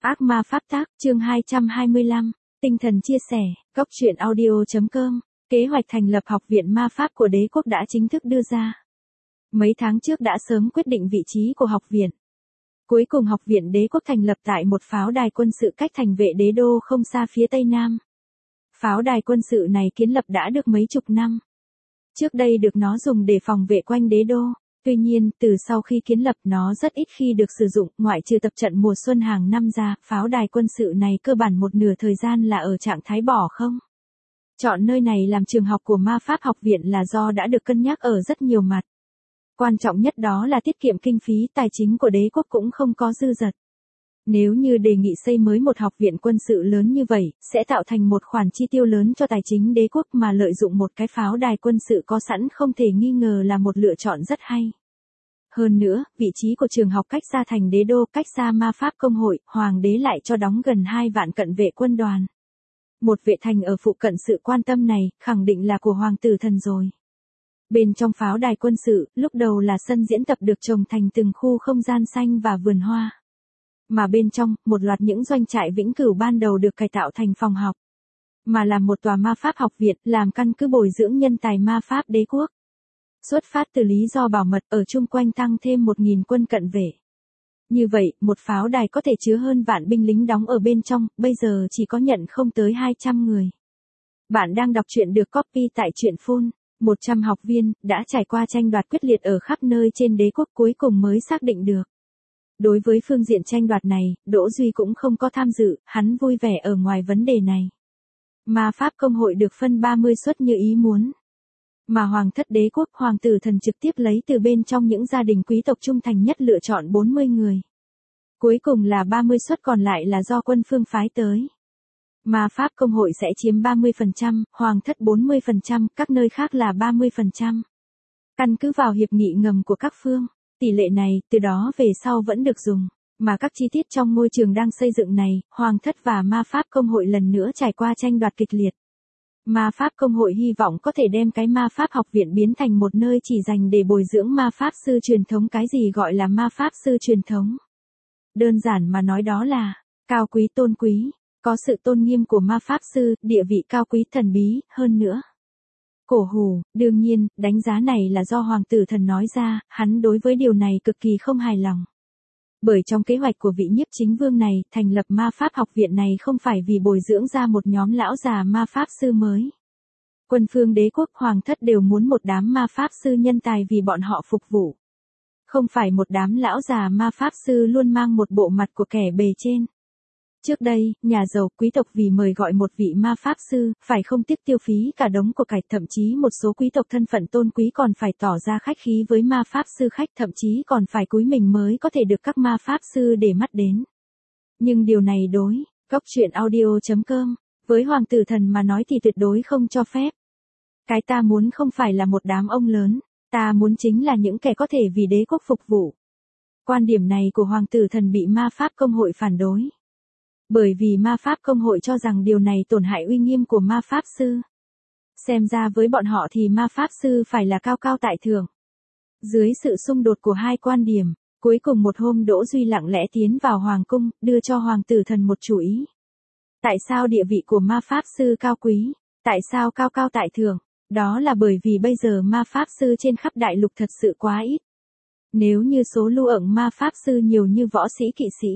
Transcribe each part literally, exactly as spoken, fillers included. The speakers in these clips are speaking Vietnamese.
Ác ma pháp tác, chương hai trăm hai mươi lăm, tinh thần chia sẻ, góc truyện audio.com, kế hoạch thành lập học viện ma pháp của đế quốc đã chính thức đưa ra. Mấy tháng trước đã sớm quyết định vị trí của học viện. Cuối cùng học viện đế quốc thành lập tại một pháo đài quân sự cách thành vệ đế đô không xa phía tây nam. Pháo đài quân sự này kiến lập đã được mấy chục năm. Trước đây được nó dùng để phòng vệ quanh đế đô. Tuy nhiên, từ sau khi kiến lập nó rất ít khi được sử dụng, ngoại trừ tập trận mùa xuân hàng năm ra, pháo đài quân sự này cơ bản một nửa thời gian là ở trạng thái bỏ không. Chọn nơi này làm trường học của ma pháp học viện là do đã được cân nhắc ở rất nhiều mặt. Quan trọng nhất đó là tiết kiệm kinh phí, tài chính của đế quốc cũng không có dư dật. Nếu như đề nghị xây mới một học viện quân sự lớn như vậy, sẽ tạo thành một khoản chi tiêu lớn cho tài chính đế quốc, mà lợi dụng một cái pháo đài quân sự có sẵn không thể nghi ngờ là một lựa chọn rất hay. Hơn nữa, vị trí của trường học cách xa thành đế đô, cách xa ma pháp công hội, hoàng đế lại cho đóng gần hai vạn cận vệ quân đoàn. Một vệ thành ở phụ cận sự quan tâm này, khẳng định là của hoàng tử thần rồi. Bên trong pháo đài quân sự, lúc đầu là sân diễn tập được trồng thành từng khu không gian xanh và vườn hoa. Mà bên trong, một loạt những doanh trại vĩnh cửu ban đầu được cải tạo thành phòng học. Mà là một tòa ma pháp học viện, làm căn cứ bồi dưỡng nhân tài ma pháp đế quốc. Xuất phát từ lý do bảo mật, ở chung quanh tăng thêm một nghìn quân cận vệ. Như vậy, một pháo đài có thể chứa hơn vạn binh lính đóng ở bên trong, bây giờ chỉ có nhận không tới hai trăm người. Bạn đang đọc truyện được copy tại truyện phun. một trăm học viên, đã trải qua tranh đoạt quyết liệt ở khắp nơi trên đế quốc, cuối cùng mới xác định được. Đối với phương diện tranh đoạt này, Đỗ Duy cũng không có tham dự, hắn vui vẻ ở ngoài vấn đề này. Ma pháp công hội được phân ba mươi suất như ý muốn. Mà hoàng thất đế quốc, hoàng tử thần trực tiếp lấy từ bên trong những gia đình quý tộc trung thành nhất lựa chọn bốn mươi người. Cuối cùng là ba mươi suất còn lại là do quân phương phái tới. Ma pháp công hội sẽ chiếm ba mươi phần trăm, hoàng thất bốn mươi phần trăm, các nơi khác là ba mươi phần trăm. Căn cứ vào hiệp nghị ngầm của các phương, tỷ lệ này, từ đó về sau vẫn được dùng. Mà các chi tiết trong môi trường đang xây dựng này, hoàng thất và ma pháp công hội lần nữa trải qua tranh đoạt kịch liệt. Ma pháp công hội hy vọng có thể đem cái ma pháp học viện biến thành một nơi chỉ dành để bồi dưỡng ma pháp sư truyền thống. Cái gì gọi là ma pháp sư truyền thống? Đơn giản mà nói đó là, cao quý tôn quý, có sự tôn nghiêm của ma pháp sư, địa vị cao quý thần bí, hơn nữa. Cổ hủ, đương nhiên, đánh giá này là do hoàng tử thần nói ra, hắn đối với điều này cực kỳ không hài lòng. Bởi trong kế hoạch của vị nhiếp chính vương này, thành lập ma pháp học viện này không phải vì bồi dưỡng ra một nhóm lão già ma pháp sư mới. Quân phương đế quốc, hoàng thất đều muốn một đám ma pháp sư nhân tài vì bọn họ phục vụ. Không phải một đám lão già ma pháp sư luôn mang một bộ mặt của kẻ bề trên. Trước đây, nhà giàu quý tộc vì mời gọi một vị ma pháp sư, phải không tiếc tiêu phí cả đống của cải, thậm chí một số quý tộc thân phận tôn quý còn phải tỏ ra khách khí với ma pháp sư khách, thậm chí còn phải cúi mình mới có thể được các ma pháp sư để mắt đến. Nhưng điều này đối, góc truyện audio.com, với hoàng tử thần mà nói thì tuyệt đối không cho phép. Cái ta muốn không phải là một đám ông lớn, ta muốn chính là những kẻ có thể vì đế quốc phục vụ. Quan điểm này của hoàng tử thần bị ma pháp công hội phản đối. Bởi vì ma pháp công hội cho rằng điều này tổn hại uy nghiêm của ma pháp sư. Xem ra với bọn họ thì ma pháp sư phải là cao cao tại thượng. Dưới sự xung đột của hai quan điểm, cuối cùng một hôm Đỗ Duy lặng lẽ tiến vào hoàng cung, đưa cho hoàng tử thần một chủ ý. Tại sao địa vị của ma pháp sư cao quý? Tại sao cao cao tại thượng? Đó là bởi vì bây giờ ma pháp sư trên khắp đại lục thật sự quá ít. Nếu như số lưu ẩn ma pháp sư nhiều như võ sĩ kỵ sĩ.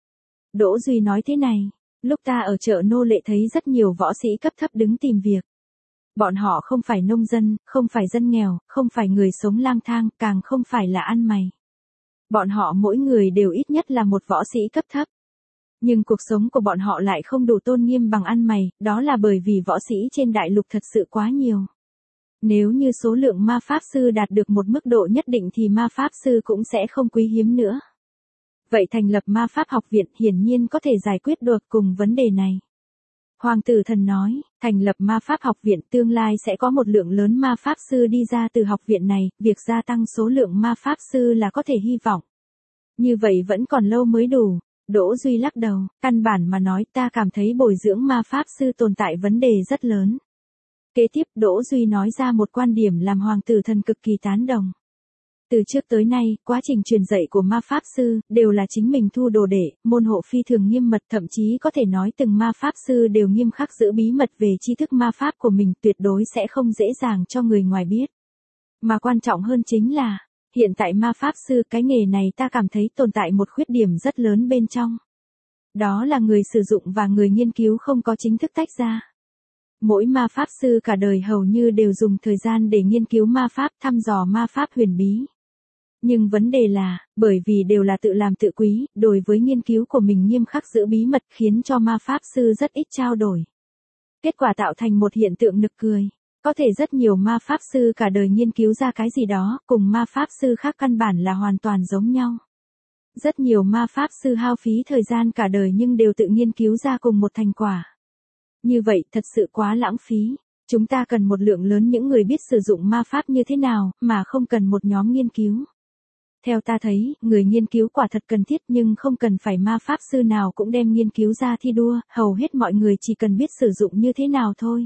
Đỗ Duy nói thế này, lúc ta ở chợ nô lệ thấy rất nhiều võ sĩ cấp thấp đứng tìm việc. Bọn họ không phải nông dân, không phải dân nghèo, không phải người sống lang thang, càng không phải là ăn mày. Bọn họ mỗi người đều ít nhất là một võ sĩ cấp thấp. Nhưng cuộc sống của bọn họ lại không đủ tôn nghiêm bằng ăn mày, đó là bởi vì võ sĩ trên đại lục thật sự quá nhiều. Nếu như số lượng ma pháp sư đạt được một mức độ nhất định thì ma pháp sư cũng sẽ không quý hiếm nữa. Vậy thành lập ma pháp học viện hiển nhiên có thể giải quyết được cùng vấn đề này. Hoàng tử thần nói, thành lập ma pháp học viện tương lai sẽ có một lượng lớn ma pháp sư đi ra từ học viện này, việc gia tăng số lượng ma pháp sư là có thể hy vọng. Như vậy vẫn còn lâu mới đủ. Đỗ Duy lắc đầu, căn bản mà nói ta cảm thấy bồi dưỡng ma pháp sư tồn tại vấn đề rất lớn. Kế tiếp Đỗ Duy nói ra một quan điểm làm hoàng tử thần cực kỳ tán đồng. Từ trước tới nay, quá trình truyền dạy của ma pháp sư, đều là chính mình thu đồ đệ, môn hộ phi thường nghiêm mật, thậm chí có thể nói từng ma pháp sư đều nghiêm khắc giữ bí mật về tri thức ma pháp của mình, tuyệt đối sẽ không dễ dàng cho người ngoài biết. Mà quan trọng hơn chính là, hiện tại ma pháp sư cái nghề này ta cảm thấy tồn tại một khuyết điểm rất lớn bên trong. Đó là người sử dụng và người nghiên cứu không có chính thức tách ra. Mỗi ma pháp sư cả đời hầu như đều dùng thời gian để nghiên cứu ma pháp, thăm dò ma pháp huyền bí. Nhưng vấn đề là, bởi vì đều là tự làm tự quý, đối với nghiên cứu của mình nghiêm khắc giữ bí mật khiến cho ma pháp sư rất ít trao đổi. Kết quả tạo thành một hiện tượng nực cười. Có thể rất nhiều ma pháp sư cả đời nghiên cứu ra cái gì đó, cùng ma pháp sư khác căn bản là hoàn toàn giống nhau. Rất nhiều ma pháp sư hao phí thời gian cả đời nhưng đều tự nghiên cứu ra cùng một thành quả. Như vậy thật sự quá lãng phí. Chúng ta cần một lượng lớn những người biết sử dụng ma pháp như thế nào, mà không cần một nhóm nghiên cứu. Theo ta thấy, người nghiên cứu quả thật cần thiết nhưng không cần phải ma pháp sư nào cũng đem nghiên cứu ra thi đua, hầu hết mọi người chỉ cần biết sử dụng như thế nào thôi.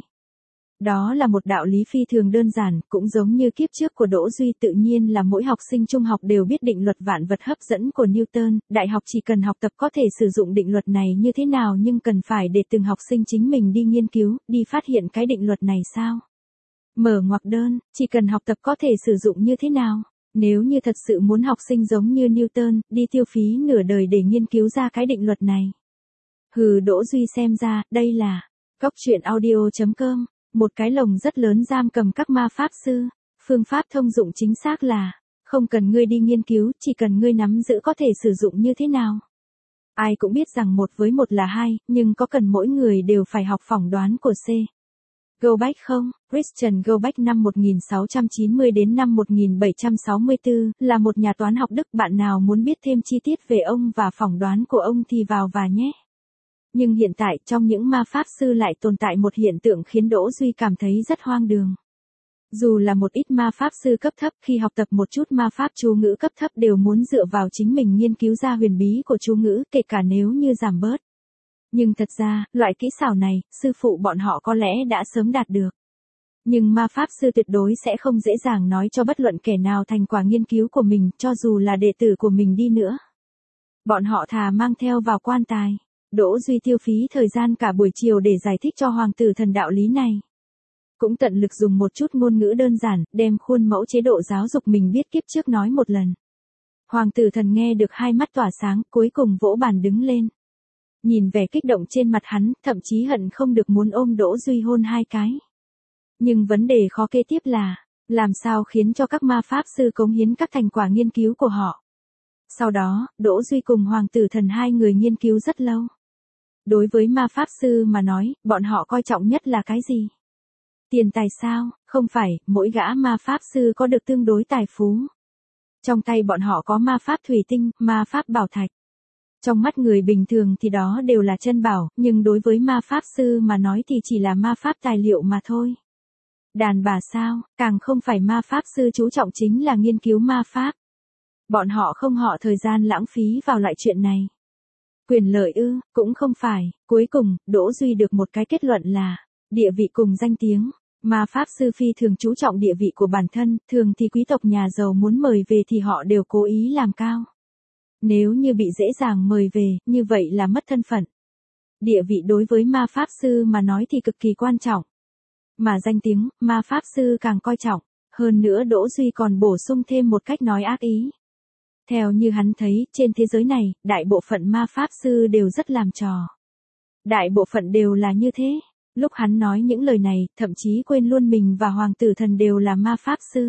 Đó là một đạo lý phi thường đơn giản, cũng giống như kiếp trước của Đỗ Duy, tự nhiên là mỗi học sinh trung học đều biết định luật vạn vật hấp dẫn của Newton, đại học chỉ cần học tập có thể sử dụng định luật này như thế nào nhưng cần phải để từng học sinh chính mình đi nghiên cứu, đi phát hiện cái định luật này sao. Mở ngoặc đơn, chỉ cần học tập có thể sử dụng như thế nào. Nếu như thật sự muốn học sinh giống như Newton, đi tiêu phí nửa đời để nghiên cứu ra cái định luật này. Hừ, Đỗ Duy xem ra, đây là Cóc Truyện Audio chấm com. Một cái lồng rất lớn giam cầm các ma pháp sư. Phương pháp thông dụng chính xác là, không cần ngươi đi nghiên cứu, chỉ cần ngươi nắm giữ có thể sử dụng như thế nào. Ai cũng biết rằng một với một là hai, nhưng có cần mỗi người đều phải học phỏng đoán của C. Goldbach không? Christian Goldbach năm một nghìn sáu trăm chín mươi đến năm một nghìn bảy trăm sáu mươi tư, là một nhà toán học Đức. Bạn nào muốn biết thêm chi tiết về ông và phỏng đoán của ông thì vào và nhé. Nhưng hiện tại trong những ma pháp sư lại tồn tại một hiện tượng khiến Đỗ Duy cảm thấy rất hoang đường. Dù là một ít ma pháp sư cấp thấp khi học tập một chút ma pháp chú ngữ cấp thấp đều muốn dựa vào chính mình nghiên cứu ra huyền bí của chú ngữ, kể cả nếu như giảm bớt. Nhưng thật ra, loại kỹ xảo này, sư phụ bọn họ có lẽ đã sớm đạt được. Nhưng ma pháp sư tuyệt đối sẽ không dễ dàng nói cho bất luận kẻ nào thành quả nghiên cứu của mình, cho dù là đệ tử của mình đi nữa. Bọn họ thà mang theo vào quan tài. Đỗ Duy tiêu phí thời gian cả buổi chiều để giải thích cho hoàng tử thần đạo lý này. Cũng tận lực dùng một chút ngôn ngữ đơn giản, đem khuôn mẫu chế độ giáo dục mình biết kiếp trước nói một lần. Hoàng tử thần nghe được hai mắt tỏa sáng, cuối cùng vỗ bàn đứng lên. Nhìn vẻ kích động trên mặt hắn, thậm chí hận không được muốn ôm Đỗ Duy hôn hai cái. Nhưng vấn đề khó kế tiếp là, làm sao khiến cho các ma pháp sư cống hiến các thành quả nghiên cứu của họ. Sau đó, Đỗ Duy cùng hoàng tử thần hai người nghiên cứu rất lâu. Đối với ma pháp sư mà nói, bọn họ coi trọng nhất là cái gì? Tiền tài sao? Không phải, mỗi gã ma pháp sư có được tương đối tài phú. Trong tay bọn họ có ma pháp thủy tinh, ma pháp bảo thạch. Trong mắt người bình thường thì đó đều là chân bảo, nhưng đối với ma pháp sư mà nói thì chỉ là ma pháp tài liệu mà thôi. Đàn bà sao? Càng không phải ma pháp sư chú trọng chính là nghiên cứu ma pháp. Bọn họ không họ thời gian lãng phí vào loại chuyện này. Quyền lợi ư, cũng không phải. Cuối cùng, Đỗ Duy được một cái kết luận là, địa vị cùng danh tiếng. Ma pháp sư phi thường chú trọng địa vị của bản thân, thường thì quý tộc nhà giàu muốn mời về thì họ đều cố ý làm cao. Nếu như bị dễ dàng mời về, như vậy là mất thân phận. Địa vị đối với ma pháp sư mà nói thì cực kỳ quan trọng. Mà danh tiếng, ma pháp sư càng coi trọng. Hơn nữa Đỗ Duy còn bổ sung thêm một cách nói ác ý. Theo như hắn thấy, trên thế giới này, đại bộ phận ma pháp sư đều rất làm trò. Đại bộ phận đều là như thế. Lúc hắn nói những lời này, thậm chí quên luôn mình và hoàng tử thần đều là ma pháp sư.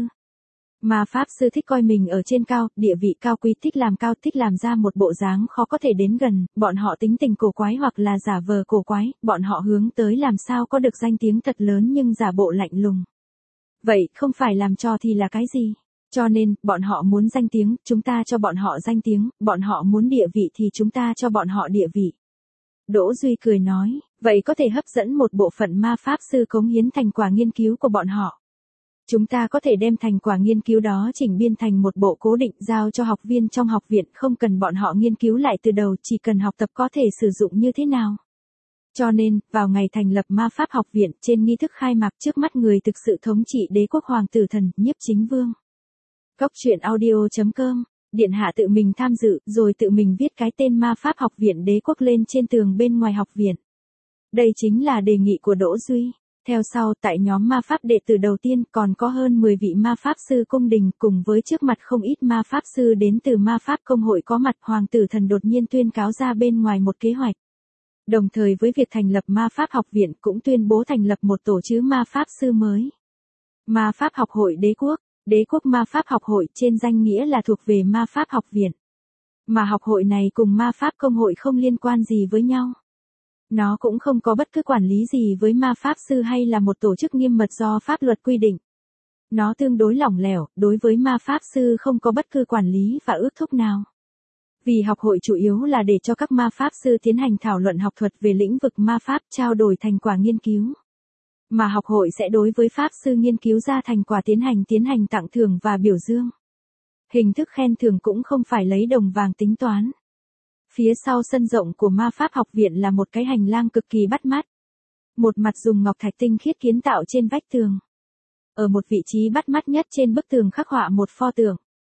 Ma pháp sư thích coi mình ở trên cao, địa vị cao quý, thích làm cao, thích làm ra một bộ dáng khó có thể đến gần, bọn họ tính tình cổ quái hoặc là giả vờ cổ quái, bọn họ hướng tới làm sao có được danh tiếng thật lớn nhưng giả bộ lạnh lùng. Vậy, không phải làm trò thì là cái gì? Cho nên, bọn họ muốn danh tiếng, chúng ta cho bọn họ danh tiếng, bọn họ muốn địa vị thì chúng ta cho bọn họ địa vị. Đỗ Duy cười nói, vậy có thể hấp dẫn một bộ phận ma pháp sư cống hiến thành quả nghiên cứu của bọn họ. Chúng ta có thể đem thành quả nghiên cứu đó chỉnh biên thành một bộ cố định giao cho học viên trong học viện, không cần bọn họ nghiên cứu lại từ đầu, chỉ cần học tập có thể sử dụng như thế nào. Cho nên, vào ngày thành lập ma pháp học viện, trên nghi thức khai mạc trước mắt người thực sự thống trị đế quốc hoàng tử thần, Nhiếp Chính Vương. Cóc truyện audio chấm com, điện hạ tự mình tham dự, rồi tự mình viết cái tên Ma Pháp Học viện Đế quốc lên trên tường bên ngoài học viện. Đây chính là đề nghị của Đỗ Duy. Theo sau, tại nhóm ma pháp đệ tử đầu tiên còn có hơn mười vị ma pháp sư cung đình cùng với trước mặt không ít ma pháp sư đến từ ma pháp công hội có mặt. Hoàng tử thần đột nhiên tuyên cáo ra bên ngoài một kế hoạch. Đồng thời với việc thành lập ma pháp học viện cũng tuyên bố thành lập một tổ chức ma pháp sư mới. Ma pháp học hội đế quốc, đế quốc ma pháp học hội trên danh nghĩa là thuộc về ma pháp học viện. Mà học hội này cùng ma pháp công hội không liên quan gì với nhau. Nó cũng không có bất cứ quản lý gì với ma pháp sư hay là một tổ chức nghiêm mật do pháp luật quy định. Nó tương đối lỏng lẻo, đối với ma pháp sư không có bất cứ quản lý và ước thúc nào. Vì học hội chủ yếu là để cho các ma pháp sư tiến hành thảo luận học thuật về lĩnh vực ma pháp, trao đổi thành quả nghiên cứu. Mà học hội sẽ đối với pháp sư nghiên cứu ra thành quả tiến hành tiến hành tặng thưởng và biểu dương. Hình thức khen thưởng cũng không phải lấy đồng vàng tính toán. Phía sau sân rộng của ma pháp học viện là một cái hành lang cực kỳ bắt mắt. Một mặt dùng ngọc thạch tinh khiết kiến tạo trên vách tường. Ở một vị trí bắt mắt nhất trên bức tường khắc họa một pho tượng.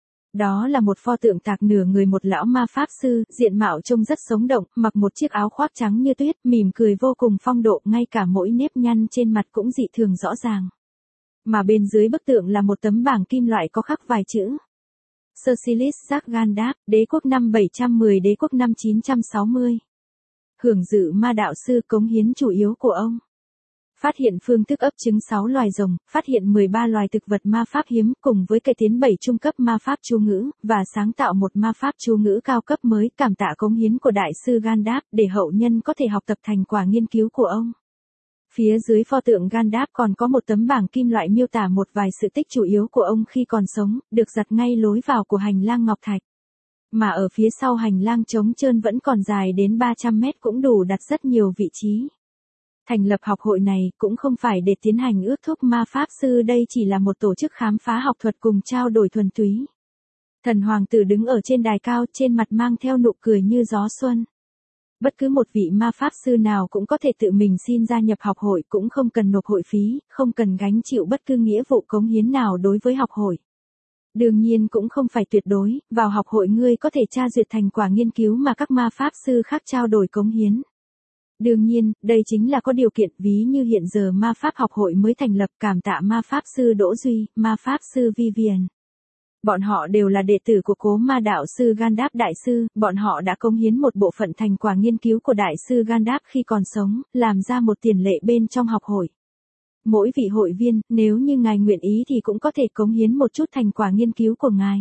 Đó là một pho tượng tạc nửa người một lão ma pháp sư, diện mạo trông rất sống động, mặc một chiếc áo khoác trắng như tuyết, mỉm cười vô cùng phong độ, ngay cả mỗi nếp nhăn trên mặt cũng dị thường rõ ràng. Mà bên dưới bức tượng là một tấm bảng kim loại có khắc vài chữ. Cecilis Jack Gandalf, đế quốc năm bảy trăm mười đế quốc năm chín trăm sáu mươi. Hưởng dự ma đạo sư cống hiến chủ yếu của ông. Phát hiện phương thức ấp trứng sáu loài rồng, phát hiện mười ba loài thực vật ma pháp hiếm cùng với cải tiến bảy trung cấp ma pháp chú ngữ, và sáng tạo một ma pháp chú ngữ cao cấp mới. Cảm tạ cống hiến của đại sư Gandalf để hậu nhân có thể học tập thành quả nghiên cứu của ông. Phía dưới pho tượng Gandalf còn có một tấm bảng kim loại miêu tả một vài sự tích chủ yếu của ông khi còn sống, được đặt ngay lối vào của hành lang ngọc thạch. Mà ở phía sau hành lang trống trơn vẫn còn dài đến ba trăm mét cũng đủ đặt rất nhiều vị trí. Thành lập học hội này cũng không phải để tiến hành ước thúc ma pháp sư, đây chỉ là một tổ chức khám phá học thuật cùng trao đổi thuần túy. Thần hoàng tử đứng ở trên đài cao, trên mặt mang theo nụ cười như gió xuân. Bất cứ một vị ma pháp sư nào cũng có thể tự mình xin gia nhập học hội, cũng không cần nộp hội phí, không cần gánh chịu bất cứ nghĩa vụ cống hiến nào đối với học hội. Đương nhiên cũng không phải tuyệt đối, vào học hội ngươi có thể tra duyệt thành quả nghiên cứu mà các ma pháp sư khác trao đổi cống hiến. Đương nhiên, đây chính là có điều kiện, ví như hiện giờ ma pháp học hội mới thành lập. Cảm tạ ma pháp sư Đỗ Duy, ma pháp sư Vivian. Bọn họ đều là đệ tử của cố ma đạo sư Gandalf đại sư, bọn họ đã cống hiến một bộ phận thành quả nghiên cứu của đại sư Gandalf khi còn sống, làm ra một tiền lệ bên trong học hội. Mỗi vị hội viên, nếu như ngài nguyện ý thì cũng có thể cống hiến một chút thành quả nghiên cứu của ngài.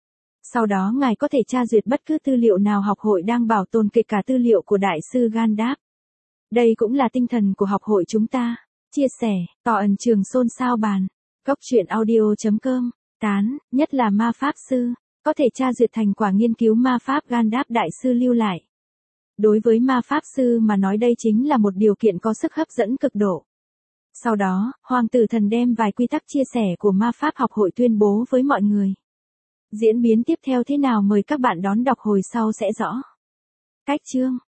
Sau đó ngài có thể tra duyệt bất cứ tư liệu nào học hội đang bảo tồn, kể cả tư liệu của đại sư Gandalf. Đây cũng là tinh thần của học hội chúng ta. Chia sẻ, tỏ ẩn trường xôn xao bàn. Cóc truyện audio chấm com. Tán, nhất là ma pháp sư, có thể tra duyệt thành quả nghiên cứu ma pháp Gandalf đại sư lưu lại. Đối với ma pháp sư mà nói đây chính là một điều kiện có sức hấp dẫn cực độ. Sau đó, hoàng tử thần đem vài quy tắc chia sẻ của ma pháp học hội tuyên bố với mọi người. Diễn biến tiếp theo thế nào mời các bạn đón đọc hồi sau sẽ rõ. Cách chương